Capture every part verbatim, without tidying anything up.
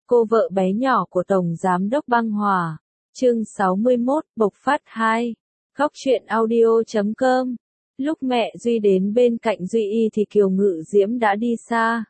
Cô vợ bé nhỏ của Tổng Giám đốc Băng Hòa. Chương sáu mươi mốt, bộc phát hai. Góc truyện audio chấm com. Lúc mẹ Duy đến bên cạnh Duy Y thì Kiều Ngự Diễm đã đi xa.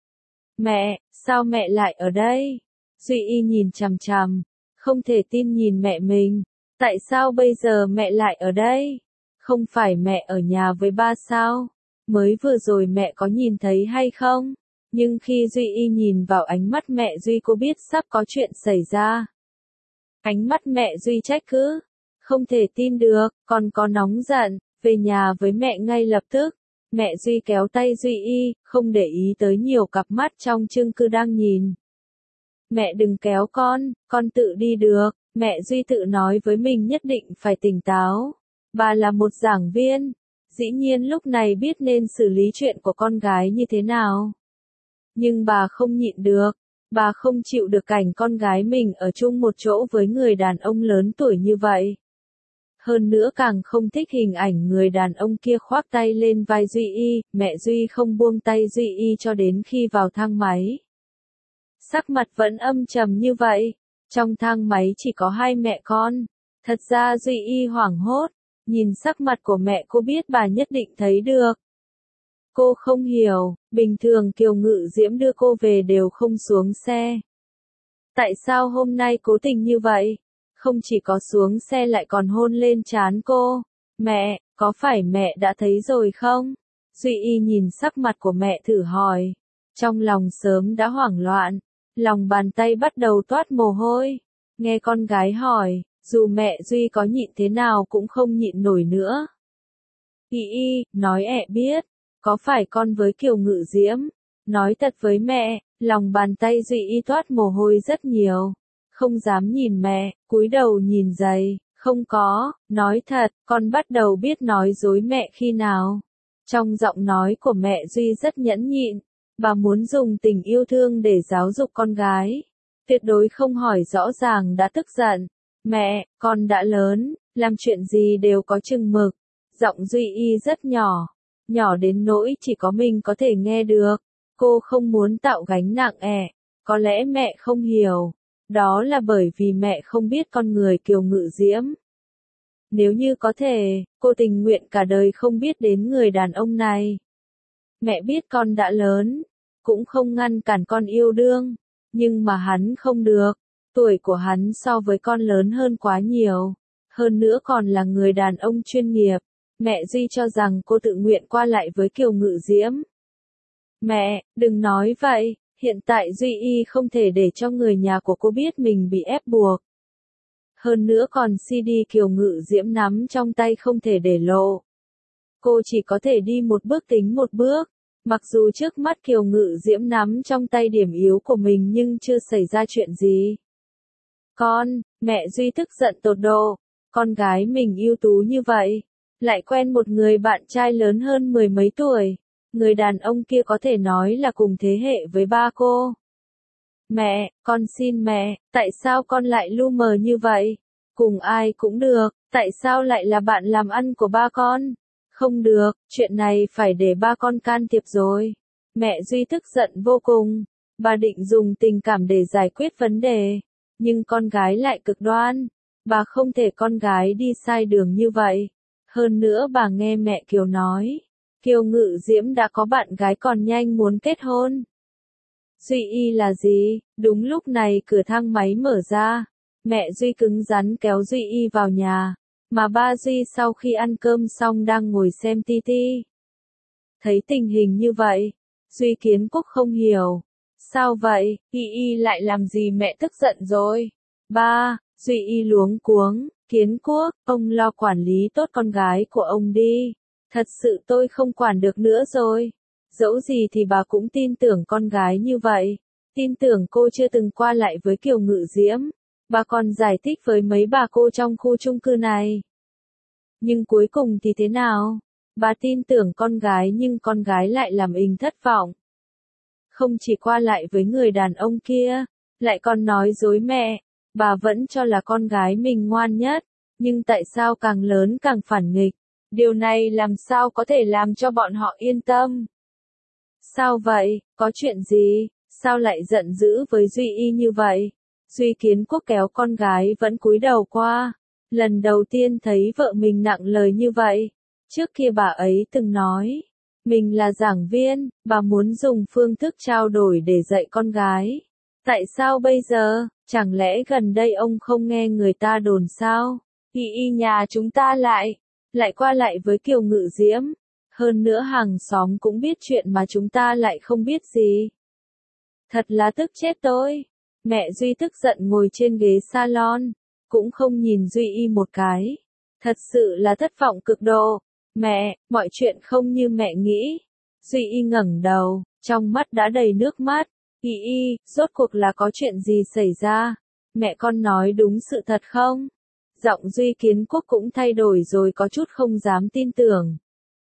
Mẹ, sao mẹ lại ở đây? Duy Y nhìn chằm chằm, không thể tin nhìn mẹ mình. Tại sao bây giờ mẹ lại ở đây? Không phải mẹ ở nhà với ba sao? Mới vừa rồi mẹ có nhìn thấy hay không? Nhưng khi Duy Y nhìn vào ánh mắt mẹ Duy, cô biết sắp có chuyện xảy ra. Ánh mắt mẹ Duy trách cứ, không thể tin được, còn có nóng giận, về nhà với mẹ ngay lập tức. Mẹ Duy kéo tay Duy Y, không để ý tới nhiều cặp mắt trong chung cư đang nhìn. Mẹ đừng kéo con, con tự đi được. Mẹ Duy tự nói với mình nhất định phải tỉnh táo. Bà là một giảng viên, dĩ nhiên lúc này biết nên xử lý chuyện của con gái như thế nào. Nhưng bà không nhịn được, bà không chịu được cảnh con gái mình ở chung một chỗ với người đàn ông lớn tuổi như vậy. Hơn nữa càng không thích hình ảnh người đàn ông kia khoác tay lên vai Duy Y, mẹ Duy không buông tay Duy Y cho đến khi vào thang máy. Sắc mặt vẫn âm trầm như vậy, trong thang máy chỉ có hai mẹ con. Thật ra Duy Y hoảng hốt, nhìn sắc mặt của mẹ cô biết bà nhất định thấy được. Cô không hiểu, bình thường Kiều Ngự Diễm đưa cô về đều không xuống xe. Tại sao hôm nay cố tình như vậy? Không chỉ có xuống xe lại còn hôn lên trán cô. Mẹ, có phải mẹ đã thấy rồi không? Duy Y nhìn sắc mặt của mẹ thử hỏi. Trong lòng sớm đã hoảng loạn, lòng bàn tay bắt đầu toát mồ hôi. Nghe con gái hỏi, dù mẹ Duy có nhịn thế nào cũng không nhịn nổi nữa. Y Y, nói ẹ biết. Có phải con với Kiều Ngự Diễm? Nói thật với mẹ, lòng bàn tay Duy Y toát mồ hôi rất nhiều. Không dám nhìn mẹ, cúi đầu nhìn giày, không có, nói thật, con bắt đầu biết nói dối mẹ khi nào. Trong giọng nói của mẹ Duy rất nhẫn nhịn, bà muốn dùng tình yêu thương để giáo dục con gái. Tuyệt đối không hỏi rõ ràng đã tức giận. Mẹ, con đã lớn, làm chuyện gì đều có chừng mực. Giọng Duy Y rất nhỏ. Nhỏ đến nỗi chỉ có mình có thể nghe được. Cô không muốn tạo gánh nặng ẹ. Có lẽ mẹ không hiểu. Đó là bởi vì mẹ không biết con người Kiều Ngự Diễm. Nếu như có thể, cô tình nguyện cả đời không biết đến người đàn ông này. Mẹ biết con đã lớn, cũng không ngăn cản con yêu đương. Nhưng mà hắn không được. Tuổi của hắn so với con lớn hơn quá nhiều. Hơn nữa còn là người đàn ông chuyên nghiệp. Mẹ Duy cho rằng cô tự nguyện qua lại với Kiều Ngự Diễm. Mẹ, đừng nói vậy, hiện tại Duy Y không thể để cho người nhà của cô biết mình bị ép buộc. Hơn nữa còn xê đê Kiều Ngự Diễm nắm trong tay không thể để lộ. Cô chỉ có thể đi một bước tính một bước. Mặc dù trước mắt Kiều Ngự Diễm nắm trong tay điểm yếu của mình nhưng chưa xảy ra chuyện gì. Con, mẹ Duy tức giận tột độ, con gái mình ưu tú như vậy. Lại quen một người bạn trai lớn hơn mười mấy tuổi. Người đàn ông kia có thể nói là cùng thế hệ với ba cô. Mẹ, con xin mẹ, tại sao con lại lu mờ như vậy? Cùng ai cũng được, tại sao lại là bạn làm ăn của ba con? Không được, chuyện này phải để ba con can thiệp rồi. Mẹ Duy tức giận vô cùng. Bà định dùng tình cảm để giải quyết vấn đề. Nhưng con gái lại cực đoan. Bà không thể con gái đi sai đường như vậy. Hơn nữa bà nghe mẹ Kiều nói, Kiều Ngự Diễm đã có bạn gái còn nhanh muốn kết hôn. Duy Y là gì? Đúng lúc này cửa thang máy mở ra, mẹ Duy cứng rắn kéo Duy Y vào nhà, mà ba Duy sau khi ăn cơm xong đang ngồi xem ti-ti. Thấy tình hình như vậy, Duy Kiến Quốc không hiểu. Sao vậy, Y Y lại làm gì mẹ tức giận rồi? Ba, Duy Y luống cuống. Kiến Quốc, ông lo quản lý tốt con gái của ông đi. Thật sự tôi không quản được nữa rồi. Dẫu gì thì bà cũng tin tưởng con gái như vậy. Tin tưởng cô chưa từng qua lại với Kiều Ngự Diễm. Bà còn giải thích với mấy bà cô trong khu chung cư này. Nhưng cuối cùng thì thế nào? Bà tin tưởng con gái nhưng con gái lại làm inh thất vọng. Không chỉ qua lại với người đàn ông kia, lại còn nói dối mẹ. Bà vẫn cho là con gái mình ngoan nhất, nhưng tại sao càng lớn càng phản nghịch? Điều này làm sao có thể làm cho bọn họ yên tâm? Sao vậy? Có chuyện gì? sao lại giận dữ với Duy Y như vậy? Duy Kiến Quốc kéo con gái vẫn cúi đầu qua. Lần đầu tiên thấy vợ mình nặng lời như vậy. Trước kia bà ấy từng nói, mình là giảng viên, bà muốn dùng phương thức trao đổi để dạy con gái. Tại sao bây giờ, chẳng lẽ gần đây ông không nghe người ta đồn sao? Y y nhà chúng ta lại, lại qua lại với Kiều Ngự Diễm. Hơn nữa hàng xóm cũng biết chuyện mà chúng ta lại không biết gì. Thật là tức chết tôi. Mẹ Duy tức giận ngồi trên ghế salon, cũng không nhìn Duy Y một cái. Thật sự là thất vọng cực độ. Mẹ, mọi chuyện không như mẹ nghĩ. Duy Y ngẩng đầu, trong mắt đã đầy nước mắt. Y Y, rốt cuộc là có chuyện gì xảy ra? Mẹ con nói đúng sự thật không? Giọng Duy Kiến Quốc cũng thay đổi rồi, có chút không dám tin tưởng.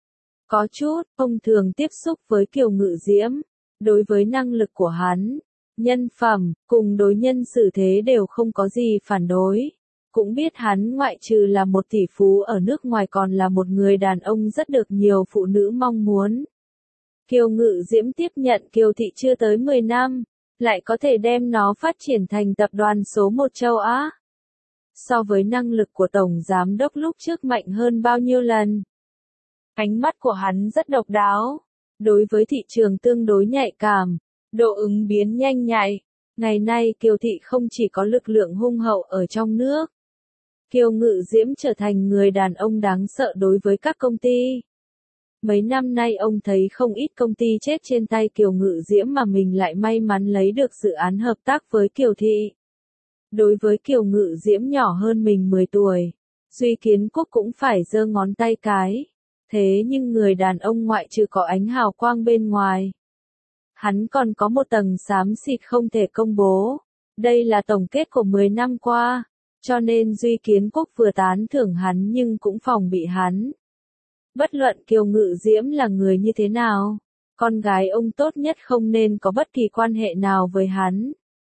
Có chút, ông thường tiếp xúc với Kiều Ngự Diễm. Đối với năng lực của hắn, nhân phẩm, cùng đối nhân xử thế đều không có gì phản đối. Cũng biết hắn ngoại trừ là một tỷ phú ở nước ngoài còn là một người đàn ông rất được nhiều phụ nữ mong muốn. Kiều Ngự Diễm tiếp nhận Kiều Thị chưa tới mười năm, lại có thể đem nó phát triển thành tập đoàn số một châu Á. So với năng lực của Tổng Giám đốc lúc trước mạnh hơn bao nhiêu lần. Ánh mắt của hắn rất độc đáo. Đối với thị trường tương đối nhạy cảm, độ ứng biến nhanh nhạy. Ngày nay Kiều Thị không chỉ có lực lượng hung hậu ở trong nước. Kiều Ngự Diễm trở thành người đàn ông đáng sợ đối với các công ty. Mấy năm nay ông thấy không ít công ty chết trên tay Kiều Ngự Diễm mà mình lại may mắn lấy được dự án hợp tác với Kiều Thị. Đối với Kiều Ngự Diễm nhỏ hơn mình mười tuổi, Duy Kiến Quốc cũng phải giơ ngón tay cái. Thế nhưng người đàn ông ngoại trừ có ánh hào quang bên ngoài, hắn còn có một tầng xám xịt không thể công bố. Đây là tổng kết của mười năm qua, cho nên Duy Kiến Quốc vừa tán thưởng hắn nhưng cũng phòng bị hắn. Bất luận Kiều Ngự Diễm là người như thế nào, con gái ông tốt nhất không nên có bất kỳ quan hệ nào với hắn.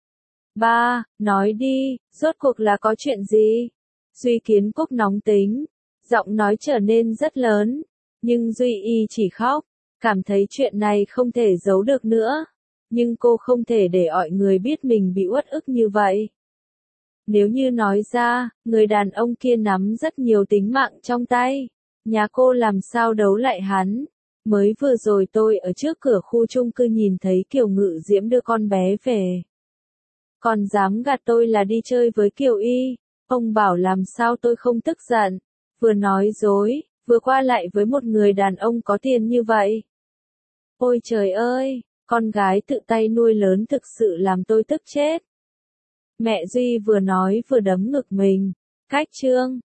Ba, nói đi, rốt cuộc là có chuyện gì? Duy Kiến Quốc nóng tính, giọng nói trở nên rất lớn, nhưng Duy Y chỉ khóc, cảm thấy chuyện này không thể giấu được nữa. Nhưng cô không thể để mọi người biết mình bị uất ức như vậy. Nếu như nói ra, người đàn ông kia nắm rất nhiều tính mạng trong tay. Nhà cô làm sao đấu lại hắn. Mới vừa rồi tôi ở trước cửa khu chung cư nhìn thấy Kiều Ngự Diễm đưa con bé về. Còn dám gạt tôi là đi chơi với Kiều Y. Ông bảo làm sao tôi không tức giận. Vừa nói dối, vừa qua lại với một người đàn ông có tiền như vậy. Ôi trời ơi, con gái tự tay nuôi lớn thực sự làm tôi tức chết. Mẹ Duy vừa nói vừa đấm ngực mình. Cách chương